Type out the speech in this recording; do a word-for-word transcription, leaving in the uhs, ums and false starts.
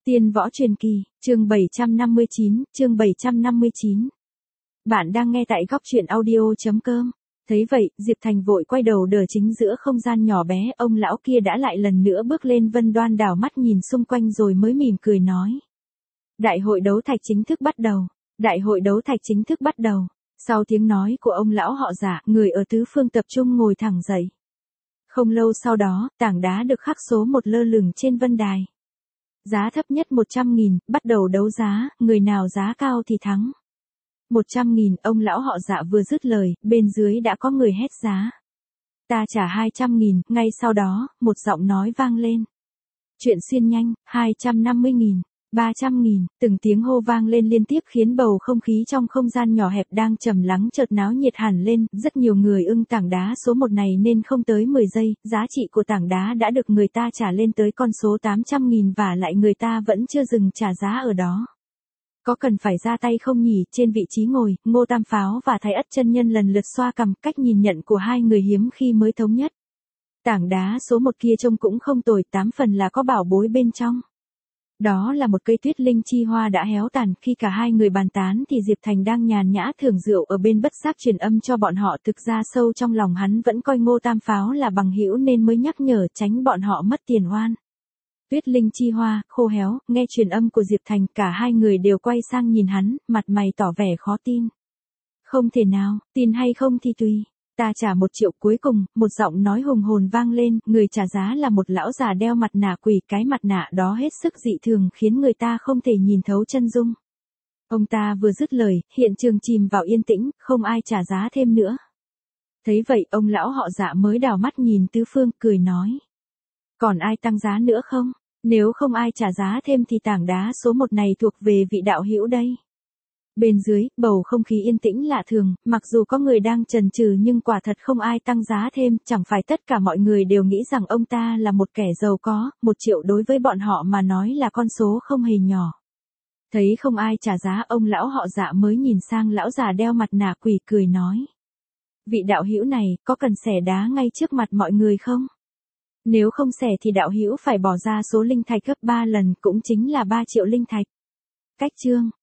Tiên võ truyền kỳ, chương bảy trăm năm mươi chín, chương bảy trăm năm mươi chín. Bạn đang nghe tại góc truyện audio.com. Thấy vậy, Diệp Thành vội quay đầu đờ chính giữa không gian nhỏ bé, ông lão kia đã lại lần nữa bước lên Vân Đoan đảo mắt nhìn xung quanh rồi mới mỉm cười nói. Đại hội đấu thạch chính thức bắt đầu. Đại hội đấu thạch chính thức bắt đầu. Sau tiếng nói của ông lão họ Dạ, người ở tứ phương tập trung ngồi thẳng dậy. Không lâu sau đó, tảng đá được khắc số một lơ lửng trên vân đài. Giá thấp nhất một trăm nghìn, bắt đầu đấu giá, người nào giá cao thì thắng. một trăm nghìn, ông lão họ Dạ vừa dứt lời, bên dưới đã có người hét giá. Ta trả hai trăm nghìn, ngay sau đó, một giọng nói vang lên. Chuyện xuyên nhanh, hai trăm năm mươi nghìn, ba trăm nghìn, từng tiếng hô vang lên liên tiếp khiến bầu không khí trong không gian nhỏ hẹp đang trầm lắng chợt náo nhiệt hẳn lên, rất nhiều người ưng tảng đá số một này nên không tới mười giây, giá trị của tảng đá đã được người ta trả lên tới con số tám trăm nghìn và lại người ta vẫn chưa dừng trả giá ở đó. Có cần phải ra tay không nhỉ? Trên vị trí ngồi, Ngô Tam Pháo và Thái Ất chân nhân lần lượt xoa cằm, cách nhìn nhận của hai người hiếm khi mới thống nhất. Tảng đá số một kia trông cũng không tồi, tám phần là có bảo bối bên trong. Đó là một cây tuyết linh chi hoa đã héo tàn, khi cả hai người bàn tán thì Diệp Thành đang nhàn nhã thưởng rượu ở bên bất giác truyền âm cho bọn họ, thực ra sâu trong lòng hắn vẫn coi Ngô Tam Pháo là bằng hữu nên mới nhắc nhở tránh bọn họ mất tiền oan. Tuyết linh chi hoa, khô héo, nghe truyền âm của Diệp Thành cả hai người đều quay sang nhìn hắn, mặt mày tỏ vẻ khó tin. Không thể nào, tin hay không thì tùy. Ta trả một triệu. Cuối cùng, một giọng nói hùng hồn vang lên, người trả giá là một lão già đeo mặt nạ quỷ, cái mặt nạ đó hết sức dị thường khiến người ta không thể nhìn thấu chân dung. Ông ta vừa dứt lời, hiện trường chìm vào yên tĩnh, không ai trả giá thêm nữa. Thấy vậy, ông lão họ Dạ mới đảo mắt nhìn tứ phương, cười nói. Còn ai tăng giá nữa không? Nếu không ai trả giá thêm thì tảng đá số một này thuộc về vị đạo hữu đây. Bên dưới, bầu không khí yên tĩnh lạ thường, mặc dù có người đang chần chừ nhưng quả thật không ai tăng giá thêm, chẳng phải tất cả mọi người đều nghĩ rằng ông ta là một kẻ giàu có, một triệu đối với bọn họ mà nói là con số không hề nhỏ. Thấy không ai trả giá, ông lão họ Dạ mới nhìn sang lão già đeo mặt nạ quỷ, cười nói. Vị đạo hữu này, có cần xẻ đá ngay trước mặt mọi người không? Nếu không xẻ thì đạo hữu phải bỏ ra số linh thạch gấp ba lần, cũng chính là ba triệu linh thạch. Cách chương,